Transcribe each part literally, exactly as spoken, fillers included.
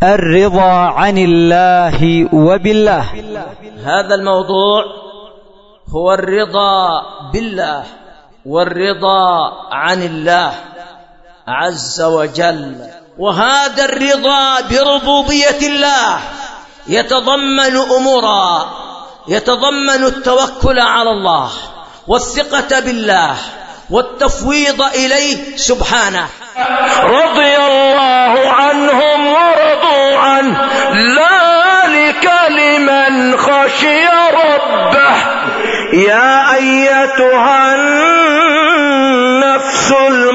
الرضا عن الله وبالله. هذا الموضوع هو الرضا بالله والرضا عن الله عز وجل. وهذا الرضا بربوبية الله يتضمن أمورا، يتضمن التوكل على الله والثقة بالله والتفويض إليه سبحانه. رضي الله عنهم ورضوا عنه، ذلك لمن خشي ربه. يا أيتها النفس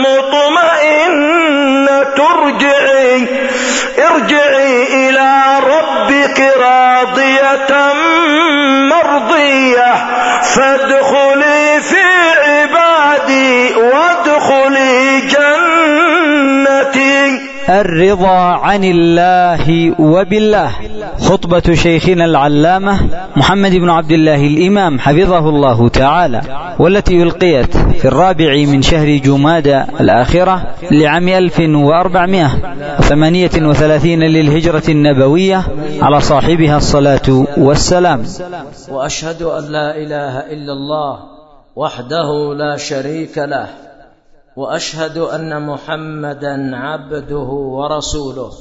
المطمئنة ارجعي ارجعي إلى ربك راضية مرضية فادخلي في عبادي وادخلي جنتي. الرضا عن الله وبالله. خطبة شيخنا العلامة محمد بن عبد الله الإمام حفظه الله تعالى، والتي ألقيت في الرابع من شهر جمادى الآخرة لعام ألف وأربعمائة وثمانية وثلاثين للهجرة النبوية، على صاحبها الصلاة والسلام. وأشهد أن لا إله إلا الله وحده لا شريك له، وأشهد أن محمدا عبده ورسوله.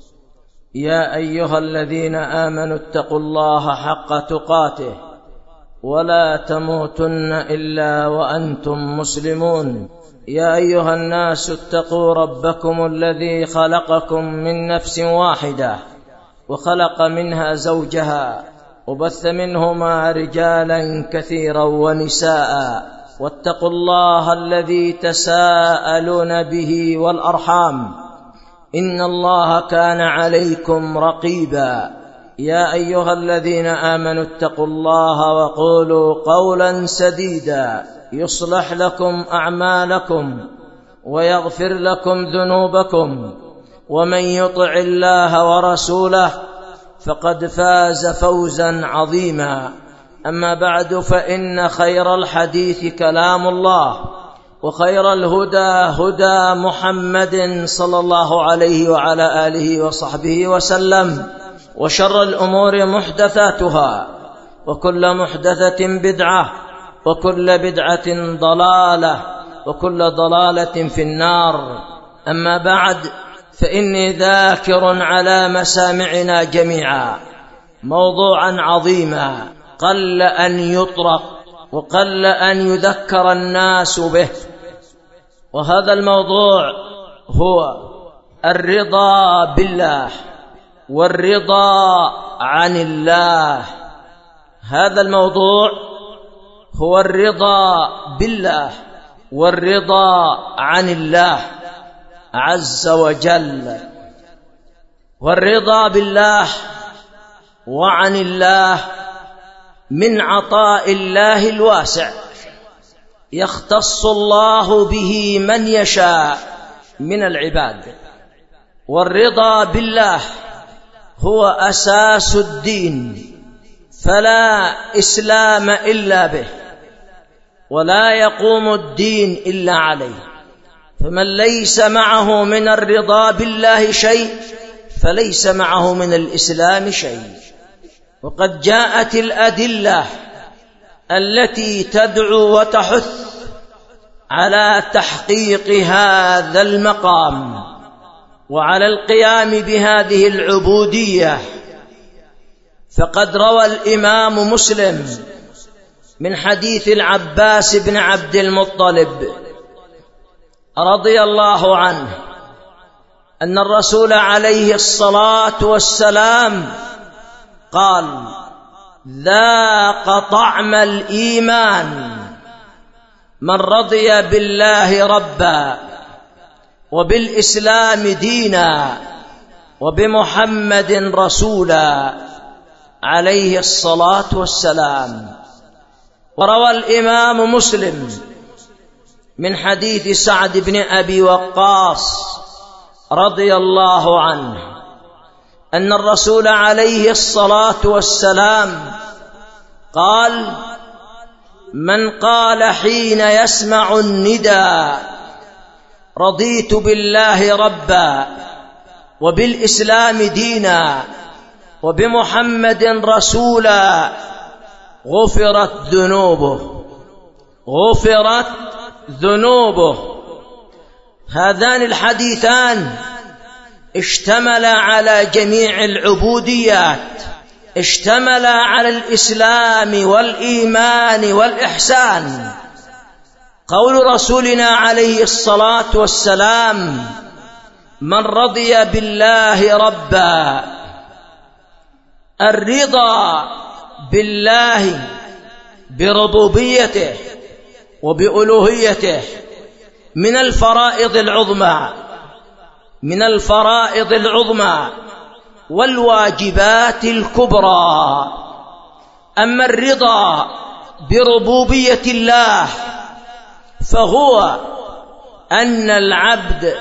يا أيها الذين آمنوا اتقوا الله حق تقاته ولا تموتن إلا وأنتم مسلمون. يا أيها الناس اتقوا ربكم الذي خلقكم من نفس واحدة وخلق منها زوجها وبث منهما رجالا كثيرا ونساء، واتقوا الله الذي تساءلون به والأرحام، إن الله كان عليكم رقيبا. يا أيها الذين آمنوا اتقوا الله وقولوا قولا سديدا يصلح لكم أعمالكم ويغفر لكم ذنوبكم، ومن يطع الله ورسوله فقد فاز فوزا عظيما. أما بعد، فإن خير الحديث كلام الله، وخير الهدى هدى محمد صلى الله عليه وعلى آله وصحبه وسلم، وشر الأمور محدثاتها، وكل محدثة بدعة، وكل بدعة ضلالة، وكل ضلالة في النار. أما بعد، فإني ذاكر على مسامعنا جميعا موضوعا عظيما قل أن يطرق وقل أن يذكر الناس به، وهذا الموضوع هو الرضا بالله والرضا عن الله. هذا الموضوع هو الرضا بالله والرضا عن الله عز وجل. والرضا بالله وعن الله من عطاء الله الواسع، يختص الله به من يشاء من العباد. والرضا بالله هو أساس الدين، فلا إسلام إلا به، ولا يقوم الدين إلا عليه. فمن ليس معه من الرضا بالله شيء فليس معه من الإسلام شيء. وقد جاءت الأدلة التي تدعو وتحث على تحقيق هذا المقام وعلى القيام بهذه العبودية. فقد روى الإمام مسلم من حديث العباس بن عبد المطلب رضي الله عنه أن الرسول عليه الصلاة والسلام قال: ذاق طعم الإيمان من رضي بالله ربا وبالإسلام دينا وبمحمد رسولا عليه الصلاة والسلام. وروى الإمام مسلم من حديث سعد بن أبي وقاص رضي الله عنه أن الرسول عليه الصلاة والسلام قال: من قال حين يسمع النداء رضيت بالله ربا وبالإسلام دينا وبمحمد رسولا غفرت ذنوبه غفرت ذنوبه. هذان الحديثان اشتملا على جميع العبوديات، اشتملا على الإسلام والإيمان والإحسان. قول رسولنا عليه الصلاة والسلام: من رضي بالله ربا، الرضا بالله بربوبيته وبألوهيته من الفرائض العظمى من الفرائض العظمى والواجبات الكبرى. أما الرضا بربوبية الله فهو أن العبد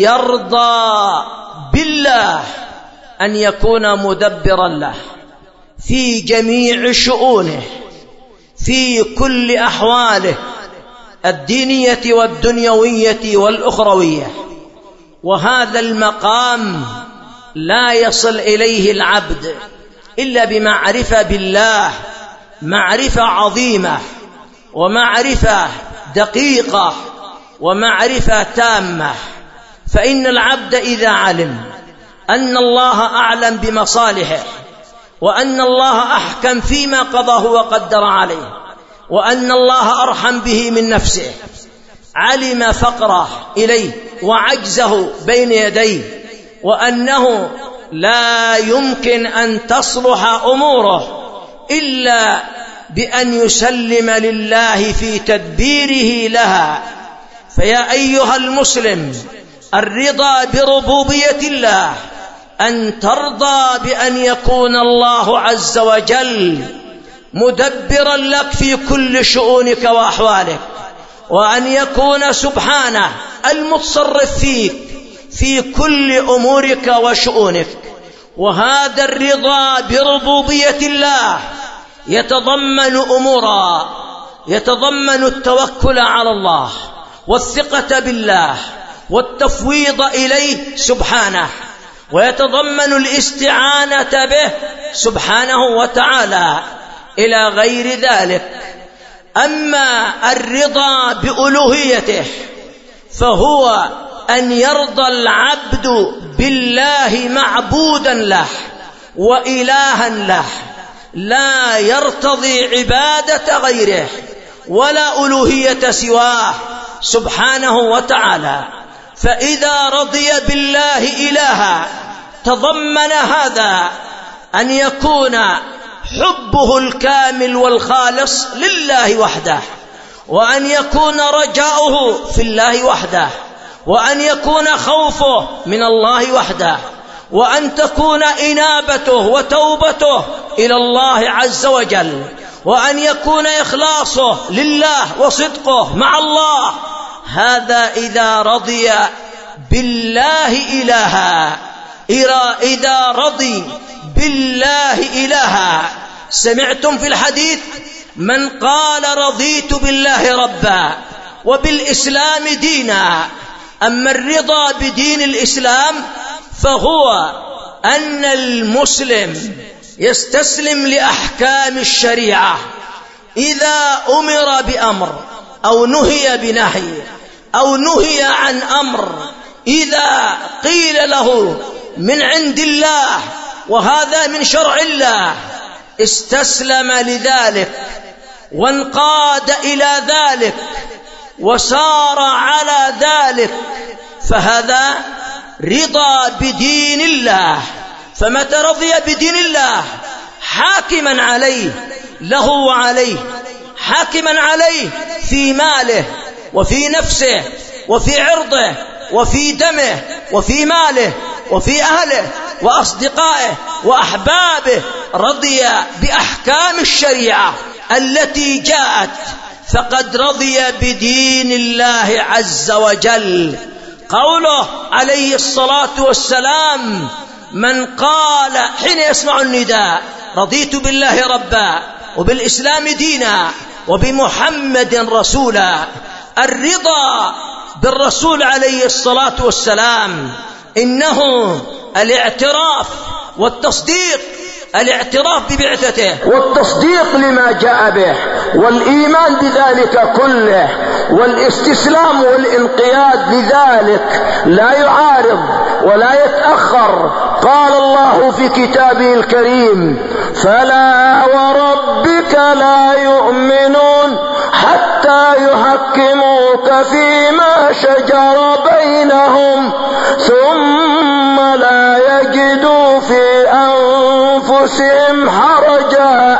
يرضى بالله أن يكون مدبرا له في جميع شؤونه، في كل أحواله الدينية والدنيوية والأخروية. وهذا المقام لا يصل إليه العبد إلا بمعرفة بالله، معرفة عظيمة ومعرفة دقيقة ومعرفة تامة. فإن العبد إذا علم أن الله أعلم بمصالحه، وأن الله أحكم فيما قضاه وقدر عليه، وأن الله أرحم به من نفسه، علم فقره إليه وعجزه بين يديه، وأنه لا يمكن أن تصلح أموره إلا بأن يسلم لله في تدبيره لها. فيا أيها المسلم، الرضا بربوبية الله أن ترضى بأن يكون الله عز وجل مدبرا لك في كل شؤونك وأحوالك، وأن يكون سبحانه المتصرف فيك في كل أمورك وشؤونك. وهذا الرضا بربوبية الله يتضمن أمورا، يتضمن التوكل على الله والثقة بالله والتفويض إليه سبحانه، ويتضمن الاستعانة به سبحانه وتعالى إلى غير ذلك. أما الرضا بألوهيته فهو أن يرضى العبد بالله معبودا له وإلها له، لا يرتضي عبادة غيره ولا ألوهية سواه سبحانه وتعالى. فإذا رضي بالله إلها تضمن هذا أن يكون حبه الكامل والخالص لله وحده، وأن يكون رجاؤه في الله وحده، وأن يكون خوفه من الله وحده، وأن تكون إنابته وتوبته إلى الله عز وجل، وأن يكون إخلاصه لله وصدقه مع الله. هذا إذا رضي بالله إلها. إذا رضي بالله إلها. سمعتم في الحديث: من قال رضيت بالله ربا وبالإسلام دينا. أما الرضا بدين الإسلام فهو أن المسلم يستسلم لأحكام الشريعة. إذا أمر بأمر أو نهي بنهي أو نهي عن أمر، إذا قيل له من عند الله وهذا من شرع الله، استسلم لذلك وانقاد إلى ذلك وسار على ذلك، فهذا رضا بدين الله. فمتى رضي بدين الله حاكما عليه له وعليه، حاكما عليه في ماله وفي نفسه وفي عرضه وفي دمه وفي ماله وفي أهله وأصدقائه وأحبابه، رضي بأحكام الشريعة التي جاءت، فقد رضي بدين الله عز وجل. قوله عليه الصلاة والسلام: من قال حين يسمع النداء رضيت بالله ربا وبالإسلام دينا وبمحمد رسولا. الرضا بالرسول عليه الصلاة والسلام إنه الاعتراف والتصديق، الاعتراف ببعثته والتصديق لما جاء به والإيمان بذلك كله والاستسلام والانقياد لذلك، لا يعارض ولا يتأخر. قال الله في كتابه الكريم: فلا وربك لا يؤمنون حتى يحكموك فيما شجر بينهم ثم لا يجدوا في أنفسهم حرجا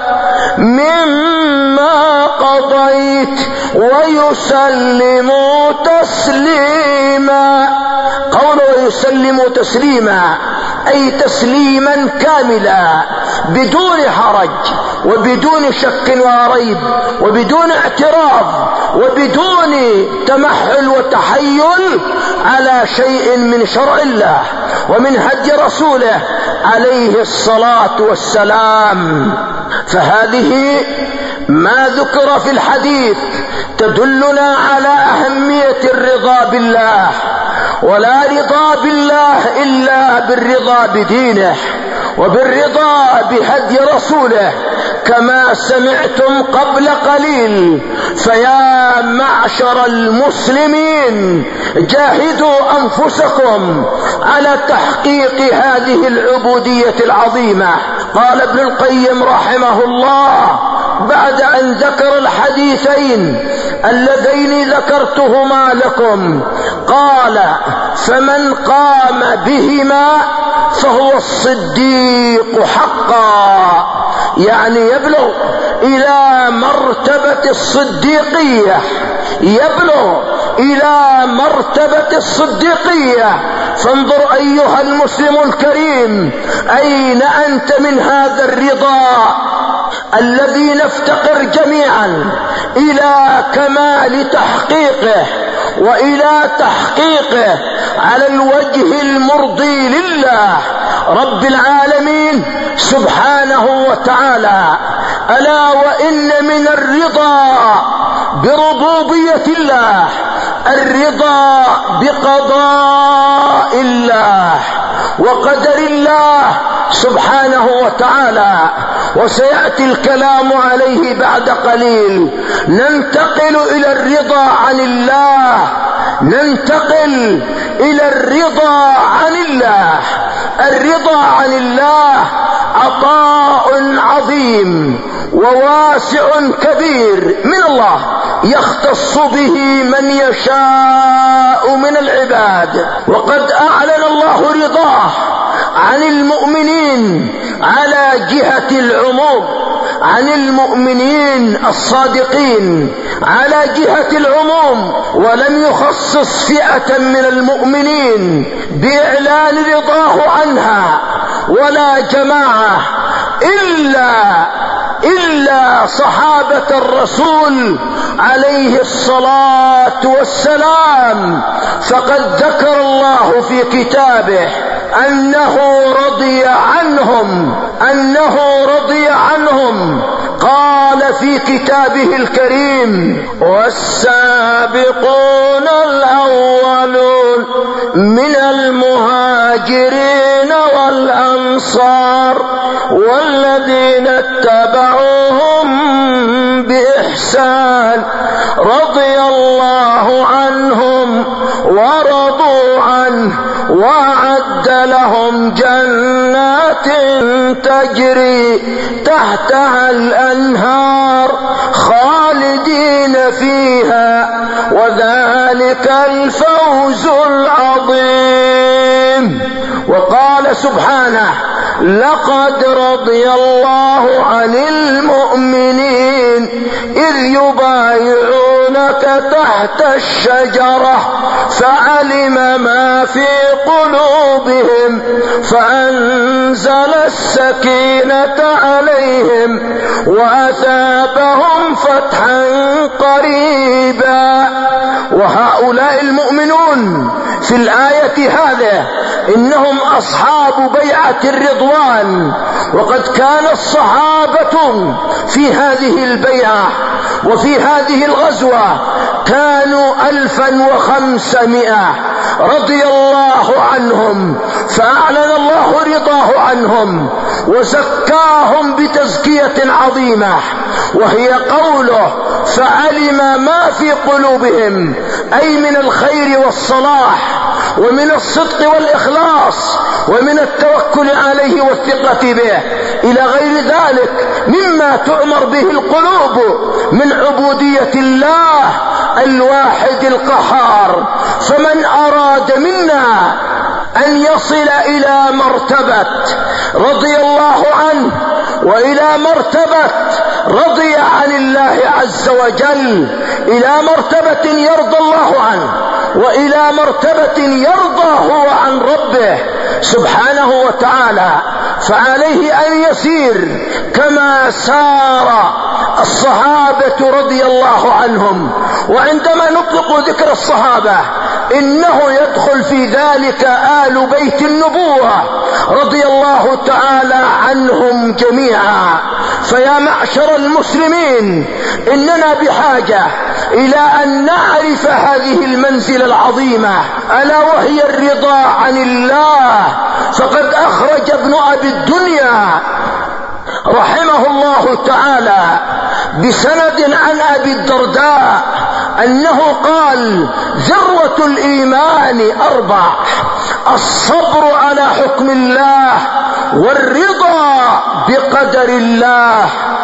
مما قضيت ويسلموا تسليما. قوله يسلموا تسليما أي تسليما كاملا بدون حرج وبدون شك وريب وبدون اعتراض وبدون تمحل وتحيل على شيء من شرع الله ومن هدي رسوله عليه الصلاة والسلام. فهذه ما ذكر في الحديث تدلنا على أهمية الرضا بالله، ولا رضا بالله إلا بالرضا بدينه وبالرضا بهدي رسوله كما سمعتم قبل قليل. فيا معشر المسلمين جاهدوا أنفسكم على تحقيق هذه العبودية العظيمة. قال ابن القيم رحمه الله بعد أن ذكر الحديثين اللذين ذكرتهما لكم، قال: فمن قام بهما فهو الصديق حقا، يعني يبلغ إلى مرتبة الصديقية، يبلغ إلى مرتبة الصديقية. فانظر أيها المسلم الكريم، أين أنت من هذا الرضا الذي نفتقر جميعا إلى كمال تحقيقه وإلى تحقيقه على الوجه المرضي لله رب العالمين سبحانه وتعالى. ألا وإن من الرضا بربوبية الله الرضا بقضاء الله وقدر الله سبحانه وتعالى، وسيأتي الكلام عليه بعد قليل. ننتقل إلى الرضا عن الله، ننتقل إلى الرضا عن الله. الرضا عن الله عطاء عظيم وواسع كبير من الله يختص به من يشاء من العباد، وقد أعلن الله رضاه عن المؤمنين على جهة العموم، عن المؤمنين الصادقين على جهة العموم، ولم يخصص فئة من المؤمنين بإعلان رضاه عنها ولا جماعة إلا إلا صحابة الرسول عليه الصلاة والسلام. فقد ذكر الله في كتابه أنه رضي عنهم أنه رضي عنهم قال في كتابه الكريم: والسابقون الأولون من المهاجرين والأنصار والذين اتبعوهم بإحسان رضي الله عنهم ورضوا عنه وأعد لهم جنات تجري تحتها الأنهار خالدين فيها وذلك الفوز العظيم. وقال سبحانه: لقد رضي الله عن المؤمنين إذ يبايعونك تحت الشجرة فعلم ما في قلوبهم فأنزل السكينة عليهم وأثابهم فتحا قريبا وهؤلاء المؤمنون في الآية هذه إنهم أصحاب بيعة الرضوان، وقد كان الصحابة في هذه البيعة وفي هذه الغزوة كانوا ألفا وخمسمائة رضي الله عنهم، فأعلن الله رضاه عنهم وزكاهم بتزكية عظيمة، وهي قوله فعلم ما في قلوبهم، أي من الخير والصلاح ومن الصدق والإخلاص ومن التوكل عليه والثقة به إلى غير ذلك مما تؤمر به القلوب من عبودية الله الواحد القهار. فمن أراد منا أن يصل إلى مرتبة رضي الله عنه وإلى مرتبة رضي عن الله عز وجل، إلى مرتبة يرضى الله عنه وإلى مرتبة يرضى هو عن ربه سبحانه وتعالى، فعليه أن يسير كما سار الصحابة رضي الله عنهم. وعندما نطلق ذكر الصحابة إنه يدخل في ذلك آل بيت النبوة رضي الله تعالى عنهم جميعا. فيا معشر المسلمين، إننا بحاجة إلى أن نعرف هذه المنزلة العظيمة ألا وهي الرضا عن الله. فقد أخرج ابن أبي الدنيا رحمه الله تعالى بسند عن أبي الدرداء أنه قال ذروة الإيمان أربع: الصبر على حكم الله، والرضا بقدر الله،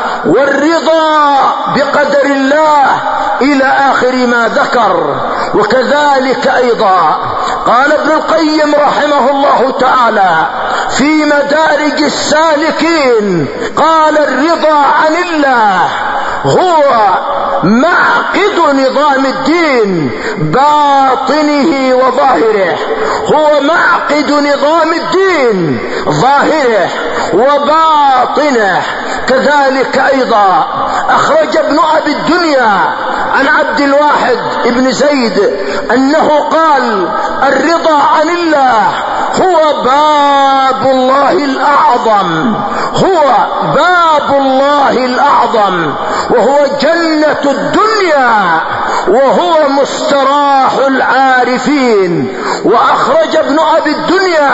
والرضا بقدر الله إلى آخر ما ذكر. وكذلك أيضا قال ابن القيم رحمه الله تعالى في مدارج السالكين، قال الرضا عن الله هو معقد نظام الدين باطنه وظاهره، هو معقد نظام الدين ظاهره وباطنه. كذلك أيضا أخرج ابن أبي الدنيا عن عبد الواحد ابن زيد أنه قال الرضا عن الله هو باب الله الأعظم، هو باب الله الأعظم، وهو جنة الدنيا، وهو مستراح العارفين. وأخرج ابن أبي الدنيا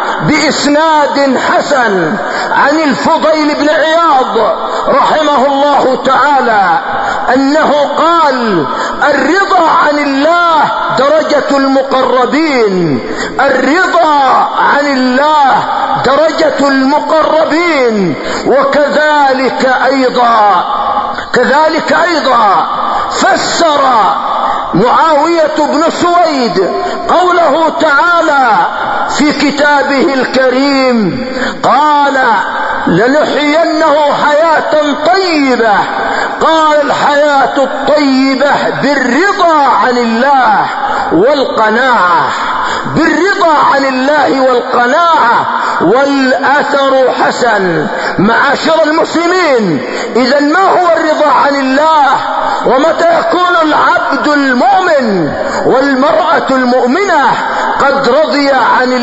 بإسناد حسن عن الفضيل بن عياض رحمه الله تعالى أنه قال الرضا عن الله درجة المقربين، الرضا عن الله درجة المقربين. وكذلك أيضا كذلك أيضا فسر معاوية بن سويد قوله تعالى في كتابه الكريم، قال لنحيينه حياة طيبة، قال الحياة الطيبة بالرضا عن الله والقناعة، بالرضا عن الله والقناعة. والأثر حسن. معاشر المسلمين، إذن ما هو الرضا عن الله؟ ومتى يكون العبد المؤمن والمرأة المؤمنة قد رضي عن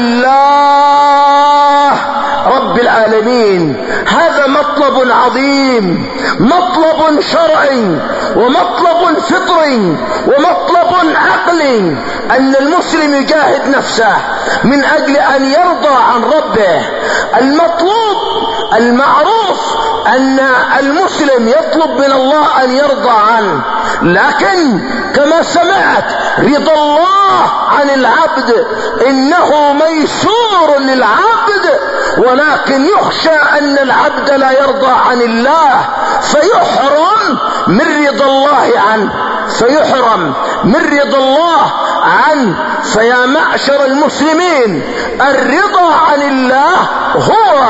الله رب العالمين؟ هذا مطلب عظيم، مطلب شرعي ومطلب فطري ومطلب عقلي، أن المسلم يجاهد نفسه من أجل أن يرضى عن ربه. المطلوب المعروف أن المسلم يطلب من الله أن يرضى عنه، لكن كما سمعت رضا الله عن العبد إنه ميسور للعبد، ولكن يخشى أن العبد لا يرضى عن الله فيحرم من رضا الله عنه، فيحرم من رضا الله عنه. فيا معشر المسلمين، الرضا عن الله هو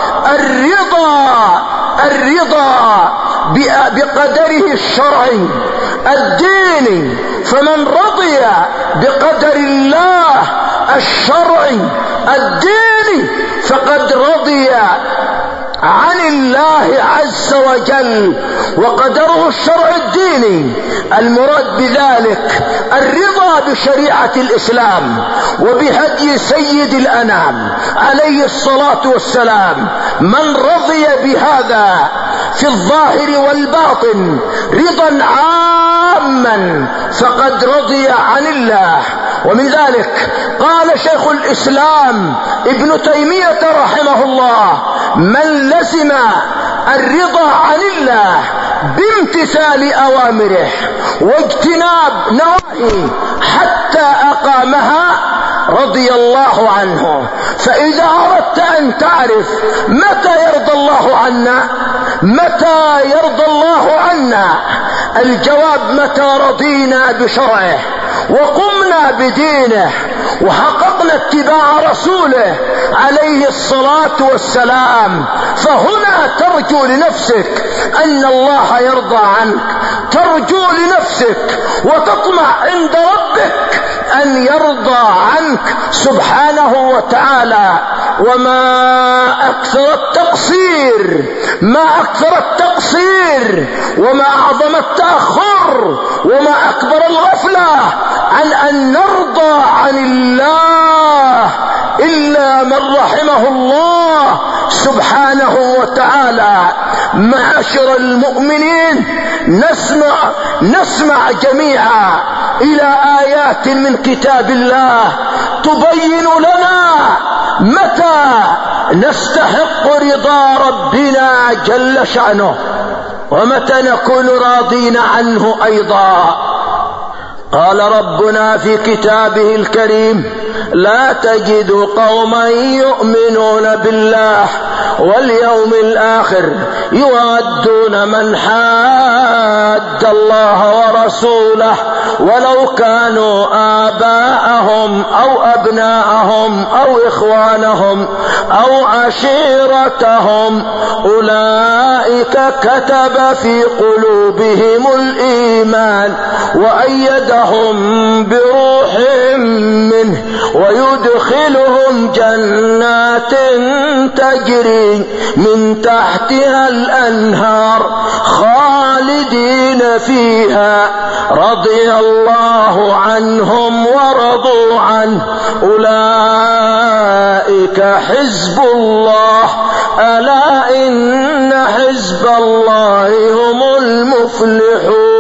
الرضا الرضا بقدره الشرعي الديني. فمن رضي بقدر الله الشرعي الديني فقد رضي عن الله عز وجل وقدره الشرع الديني. المراد بذلك الرضا بشريعة الإسلام وبهدي سيد الأنام عليه الصلاة والسلام. من رضي بهذا في الظاهر والباطن رضا عاما فقد رضي عن الله. ومن ذلك قال شيخ الإسلام ابن تيمية رحمه الله: من لزم الرضا عن الله بامتثال أوامره واجتناب نواهيه حتى أقامها رضي الله عنه. فإذا أردت أن تعرف متى يرضى الله عنا، متى يرضى الله عنا، الجواب متى رضينا بشرعه وقمنا بدينه وحققنا اتباع رسوله عليه الصلاة والسلام. فهنا ترجو لنفسك أن الله يرضى عنك، ترجو لنفسك وتطمع عند ربك أن يرضى عنك سبحانه وتعالى. وما أكثر التقصير، ما أكثر التقصير وما أعظم التأخر وما أكبر الغفلة عن أن نرضى عن الله إلا من رحمه الله سبحانه وتعالى. معاشر المؤمنين، نسمع نسمع جميعا إلى آيات من كتاب الله تبين لنا متى نستحق رضا ربنا جل شأنه ومتى نكون راضين عنه أيضا. قال ربنا في كتابه الكريم: لا تجد قوما يؤمنون بالله واليوم الآخر يودون من حاد الله ورسوله ولو كانوا آباءهم أو أبناءهم أو إخوانهم أو عشيرتهم أولئك كتب في قلوبهم الإيمان وأيدهم بروح منه ويدخلهم جنات تجري من تحتها الأنهار خالدين فيها رضي الله عنهم ورضوا عنه أولئك حزب الله ألا إن حزب الله هم المفلحون.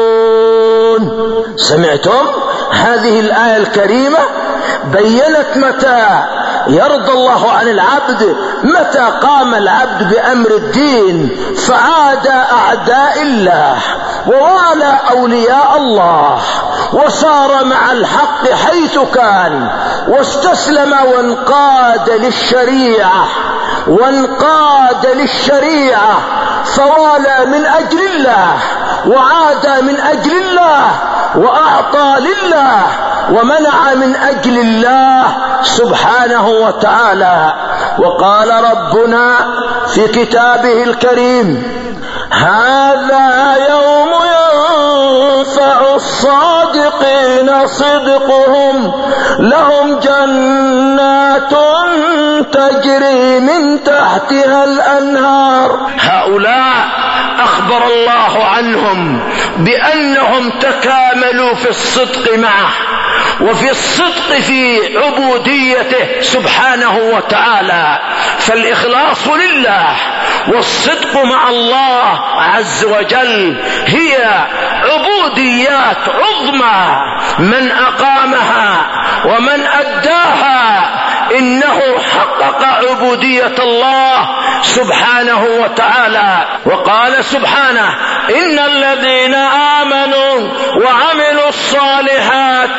سمعتم؟ هذه الآية الكريمة بيّنت متى يرضى الله عن العبد، متى قام العبد بأمر الدين فعاد أعداء الله ووالى أولياء الله وصار مع الحق حيث كان واستسلم وانقاد للشريعة وانقاد للشريعة فوالى من أجل الله وعاد من أجل الله وأعطى لله ومنع من أجل الله سبحانه وتعالى. وقال ربنا في كتابه الكريم: هذا يوم ينفع الصادقين صدقهم لهم جنات تجري من تحتها الأنهار. هؤلاء أخبر الله عنهم بأنهم تكاملوا في الصدق معه وفي الصدق في عبوديته سبحانه وتعالى. فالإخلاص لله والصدق مع الله عز وجل هي عبوديات عظمى، من أقامها ومن أداها إنه حقق عبودية الله سبحانه وتعالى. وقال سبحانه: إن الذين آمنوا وعملوا الصالحات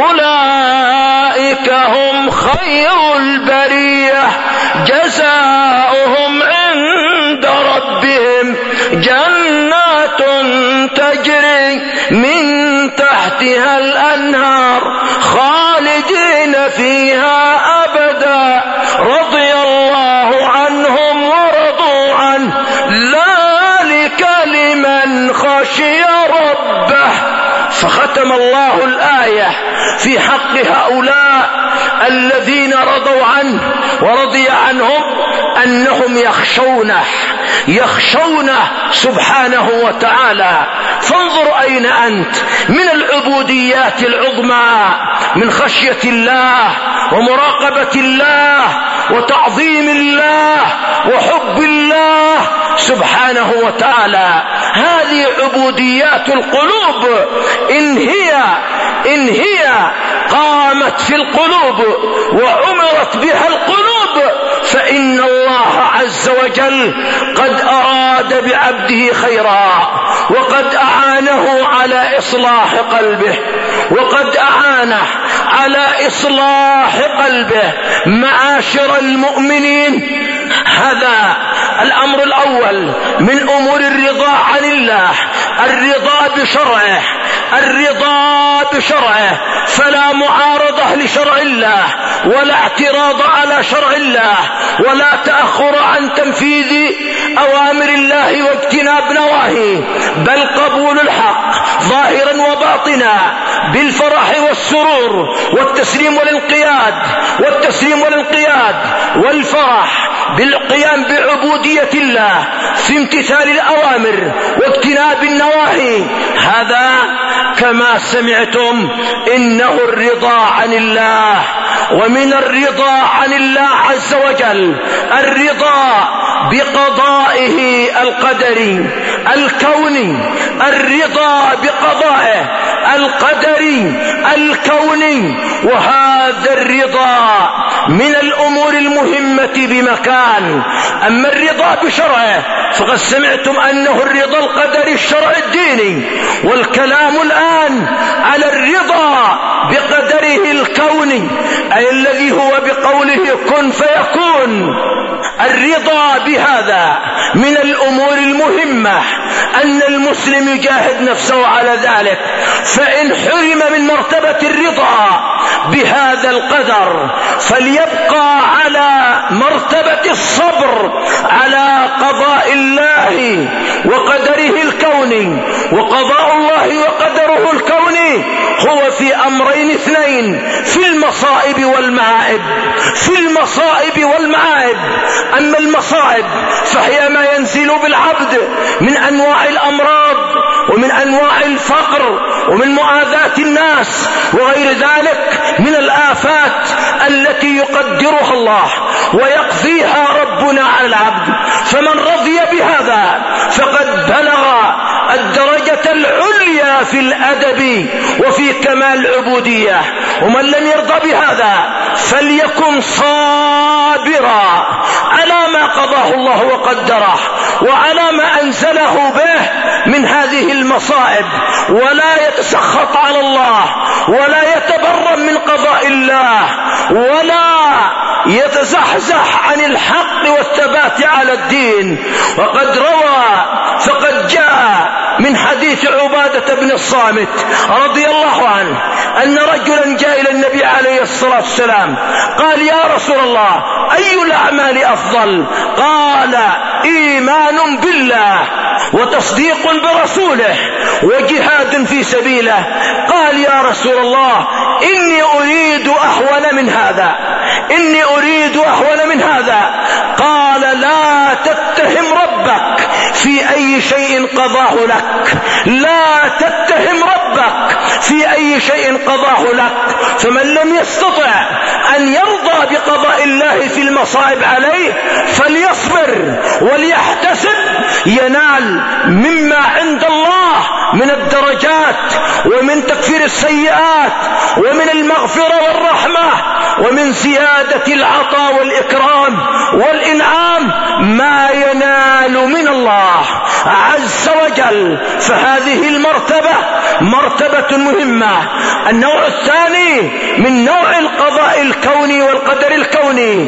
أولئك هم خير البرية جزاؤهم عند ربهم جنات تجري من تحتها الأنهار خالدين فيها أبدا رضي الله عنهم ورضوا عنه ذلك لمن خشي ربه. فختم الله الآية في حق هؤلاء الذين رضوا عنه ورضي عنهم أنهم يخشونه يخشونه سبحانه وتعالى. فانظر أين أنت من العبوديات العظمى، من خشية الله ومراقبة الله وتعظيم الله وحب الله سبحانه وتعالى. هذه عبوديات القلوب، إن هي إن هي قامت في القلوب وعمرت بها القلوب فإن الله عز وجل قد أراد بعبده خيرا، وقد أعانه على إصلاح قلبه وقد أعانه على إصلاح قلبه. معاشر المؤمنين، هذا الأمر الأول من أمور الرضا عن الله، الرضا بشرعه الرضا بشرعه فلا معارضة لشرع الله ولا اعتراض على شرع الله ولا تأخر عن تنفيذ أوامر الله واجتناب نواهيه، بل قبول الحق ظاهرا وباطنا بالفرح والسرور والتسليم والانقياد والتسليم والانقياد والفرح بالقيام بعبودية الله في امتثال الأوامر واجتناب النواهي. هذا كما سمعتم إنه الرضا عن الله. ومن الرضا عن الله عز وجل الرضا بقضائه القدري الكوني، الرضا بقضائه القدري الكوني. وهذا الرضا من الأمور المهمة بمكان. أما الرضا بشرعه فقد سمعتم أنه الرضا القدري الشرع الديني، والكلام الآن على الرضا بقدره الكوني، أي الذي هو بقوله كن فيكون. الرضا بهذا من الأمور المهمة أن المسلم يجاهد نفسه على ذلك، فإن حرم من مرتبة الرضا بهذا القدر فليبقى على مرتبة الصبر على قضاء الله وقدره الكوني. وقضاء الله وقدره الكوني هو في أمرين اثنين، في المصائب والمعائب في المصائب والمعائب. أما المصائب فهي ما ينزل بالعبد من أنواع الأمراض ومن أنواع الفقر ومن مؤاذاة الناس وغير ذلك من الآفات التي يقدرها الله ويقضيها ربنا على العبد. فمن رضي بهذا فقد بلغ الدرجة العليا في الأدب وفي كمال العبودية. ومن لم يرضى بهذا فليكن صابرا على ما قضاه الله وقدره وعلى ما أنزله به من هذه المصائب، ولا يتسخط على الله ولا يتبرم من قضاء الله ولا يتزحزح عن الحق والثبات على الدين. وقد روى فقد جاء من حديث عبادة بن الصامت رضي الله عنه أن رجلا جاء إلى النبي عليه الصلاة والسلام قال يا رسول الله أي الأعمال أفضل؟ قال إيمان بالله وتصديق برسوله وجهاد في سبيله. قال يا رسول الله إني أريد أهون من هذا إني أريد أهون من هذا. قال لا تتهم ربك في أي شيء قضاه لك لا تتهم ربك في أي شيء قضاه لك. فمن لم يستطع أن يرضى بقضاء الله في المصائب عليه فليصبر وليحتسب ينال مما عند الله من الدرجات ومن تكفير السيئات ومن المغفرة والرحمة ومن زيادة العطاء والإكرام والإنعام ما ينال من الله عز وجل. فهذه المرتبة مرتبة مهمة. النوع الثاني من نوع القضاء الكوني والقدر الكوني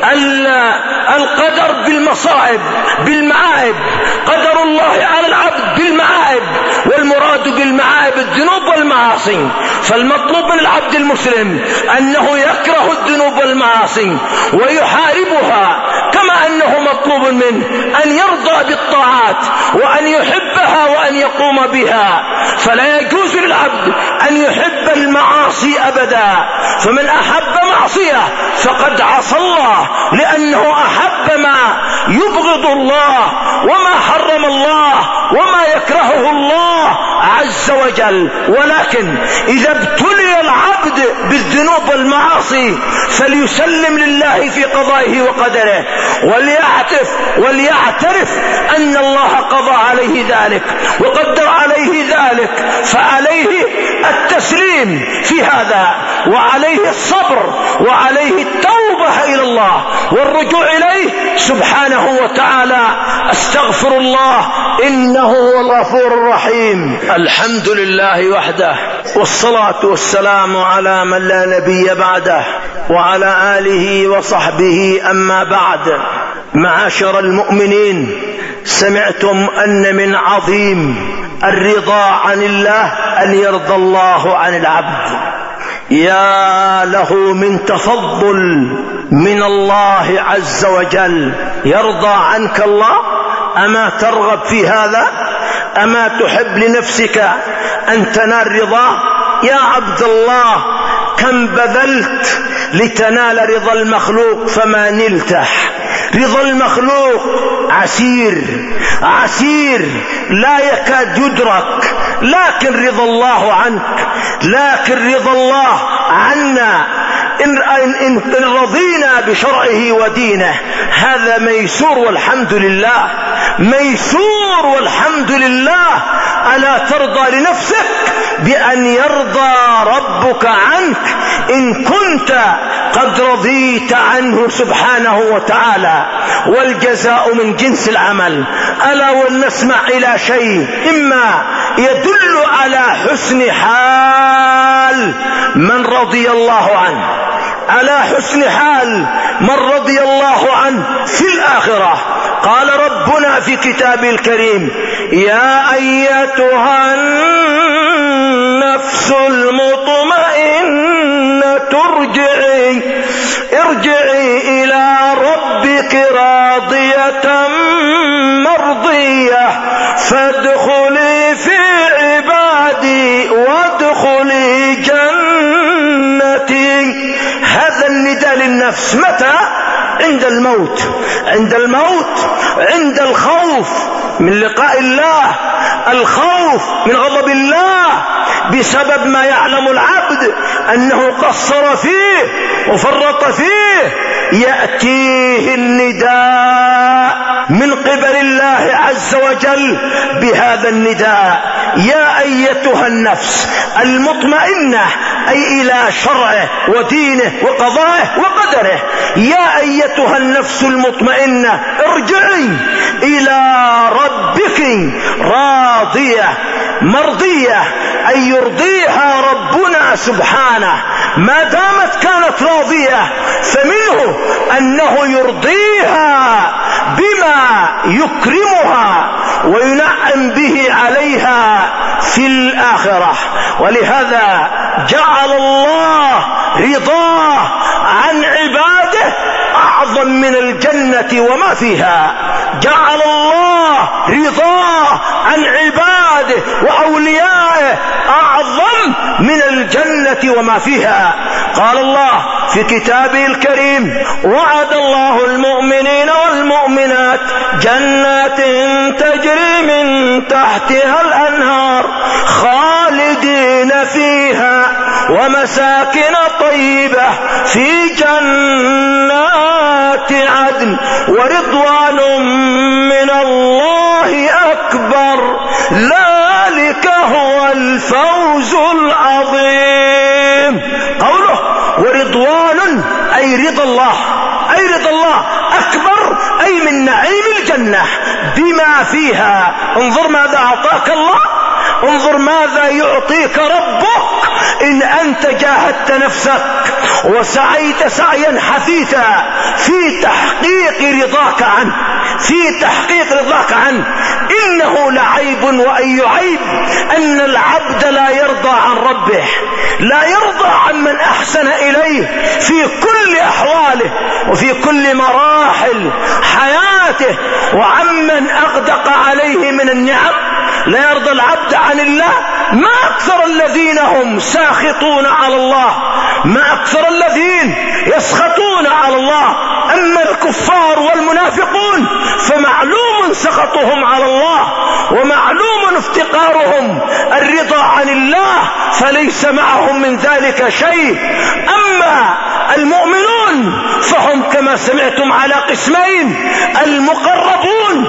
القدر بالمصائب بالمعائب، قدر الله على العبد بالمعائب، والمراد بالمعائب الذنوب والمعاصي. فالمطلوب من العبد المسلم أنه يكره الذنوب والمعاصي ويحاربها، كما أنه مطلوب من المؤمن أن يرضى بالطاعات وأن يحبها وأن يقوم بها، فلا يجوز للعبد أن يحب المعاصي أبدا. فمن أحب معصية فقد عصى الله، لأنه أحب ما يبغض الله وما حرم الله وما يكرهه الله عز وجل. ولكن إذا ابتلي العبد بالذنوب والمعاصي فليسلم لله في قضائه وقدره، وليعترف وليعترف أن الله قضى عليه ذلك وقدر عليه ذلك، فعليه التسليم في هذا، وعليه الصبر، وعليه التوبة إلى الله والرجوع إليه سبحانه وتعالى. استغفر الله إنه هو الغفور الرحيم. الحمد لله وحده، والصلاة والسلام على من لا نبي بعده، وعلى آله وصحبه. أما بعد، معاشر المؤمنين، سمعتم أن من عظيم الرضا عن الله أن يرضى الله عن العبد. يا له من تفضل من الله عز وجل. يرضى عنك الله؟ أما ترغب في هذا؟ أما تحب لنفسك أن تنال رضاه؟ يا عبد الله، كم بذلت لتنال رضا المخلوق فما نلته. رضا المخلوق عسير عسير لا يكاد يدرك، لكن رضا الله عنك، لكن رضا الله عنا إن, إن, إن رضينا بشرعه ودينه هذا ميسور والحمد لله، ميسور والحمد لله. ألا ترضى لنفسك بأن يرضى ربك عنك إن كنت قد رضيت عنه سبحانه وتعالى؟ والجزاء من جنس العمل. ألا ولنسمع إلى شيء إما يدل على حسن حال من رضي الله عنه، على حسن حال من رضي الله عنه في الآخرة. قال ربنا في كتابه الكريم: يا أيتها النفس المطمئنة ارجعي ارجعي إلى ربك راضية مرضية فادخلي في عبادي وادخلي جنتي. هذا النداء للنفس متى؟ عند الموت، عند الموت، عند الخوف من لقاء الله، الخوف من غضب الله بسبب ما يعلم العبد أنه قصر فيه وفرط فيه. يأتيه النداء من قبل الله عز وجل بهذا النداء: يا أيتها النفس المطمئنة، أي إلى شرعه ودينه وقضائه وقدره. يا أيتها النفس المطمئنة ارجعي إلى ربك راضية مرضية، أي يرضيها ربنا سبحانه. ما دامت كانت راضية فمنه أنه يرضيها بما يكرمها وينعم به عليها في الآخرة. ولهذا جعل الله رضاه عن عباده أعظم من الجنة وما فيها. جعل الله رضاه عن عباده وأوليائه أعظم من الجنة وما فيها. قال الله في كتابه الكريم: وعد الله المؤمنين والمؤمنات جنات تجري من تحتها الأنهار خالدين فيها ومساكن طيبة في جنات عدن ورضوان من الله أكبر، ذلك هو الفوز العظيم. قوله ورضوان أي رضا الله، أي رضا الله أكبر، أي من نعيم الجنة بما فيها. انظر ماذا أعطاك الله، انظر ماذا يعطيك ربك إن أنت جاهدت نفسك وسعيت سعيا حثيثا في تحقيق رضاك عنه، في تحقيق رضاك عنه. إنه لعيب وأي عيب أن العبد لا يرضى عن ربه، لا يرضى عن من أحسن إليه في كل أحواله وفي كل مراحل حياته. نعمته وعمن أغدق عليه من النعم. لا يرضى العبد عن الله. ما أكثر الذين هم ساخطون على الله، ما أكثر الذين يسخطون على الله. أما الكفار والمنافقون فمعلوم سخطهم على الله، ومعلوم افتقارهم الرضا عن الله، فليس معهم من ذلك شيء. أما المؤمنون فهم كما سمعتم على قسمين: المقربون،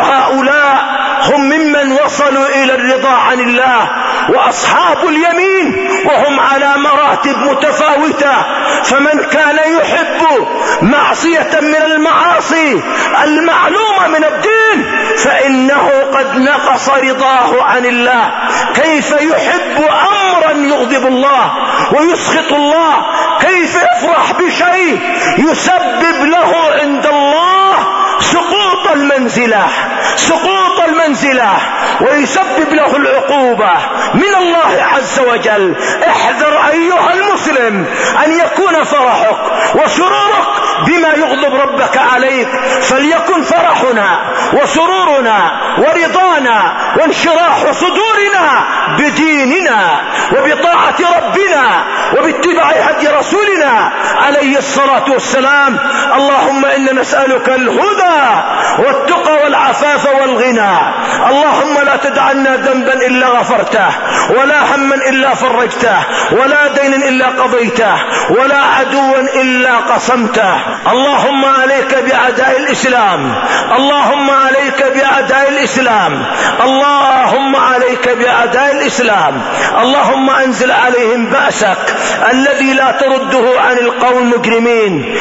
وهؤلاء هم ممن وصلوا إلى الرضا عن الله، وأصحاب اليمين وهم على مراتب متفاوتة. فمن كان يحب معصية من المعاصي المعلومة من الدين فإنه قد نقص رضاه عن الله. كيف يحب أمرا يغضب الله ويسخط الله؟ كيف يفرح بشيء يسبب له عند الله سقوط المنزلة سقوط المنزلة ويسبب له العقوبة من الله عز وجل؟ احذر أيها المسلم أن يكون فرحك وسرورك بما يغضب ربك عليك، فليكن فرحنا وسرورنا ورضانا وانشراح صدورنا بديننا وبطاعة ربنا وباتباع هدي رسولنا عليه الصلاة والسلام. اللهم إنا نسألك الهدى والتقى والعفاف والغنى. اللهم لا تدع لنا ذنبا إلا غفرته، ولا هما إلا فرجته، ولا دينا إلا قضيته، ولا عدوا إلا قصمته. اللهم عليك بأعداء الإسلام، اللهم عليك بأعداء الإسلام، اللهم عليك بأعداء الإسلام. اللهم أنزل عليهم بأسك الذي لا ترده عن القوم المجرمين.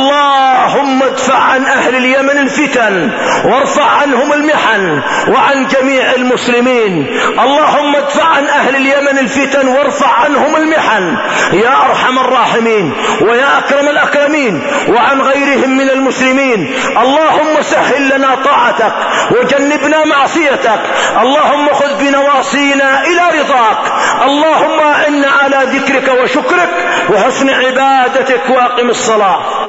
اللهم ادفع عن أهل اليمن الفتن وارفع عنهم المحن وعن جميع المسلمين. اللهم ادفع عن أهل اليمن الفتن وارفع عنهم المحن يا أرحم الراحمين ويا أكرم الأكرمين، وعن غيرهم من المسلمين. اللهم سهل لنا طاعتك وجنبنا معصيتك. اللهم خذ بنواصينا إلى رضاك. اللهم أعنا على ذكرك وشكرك وحسن عبادتك، واقم الصلاة.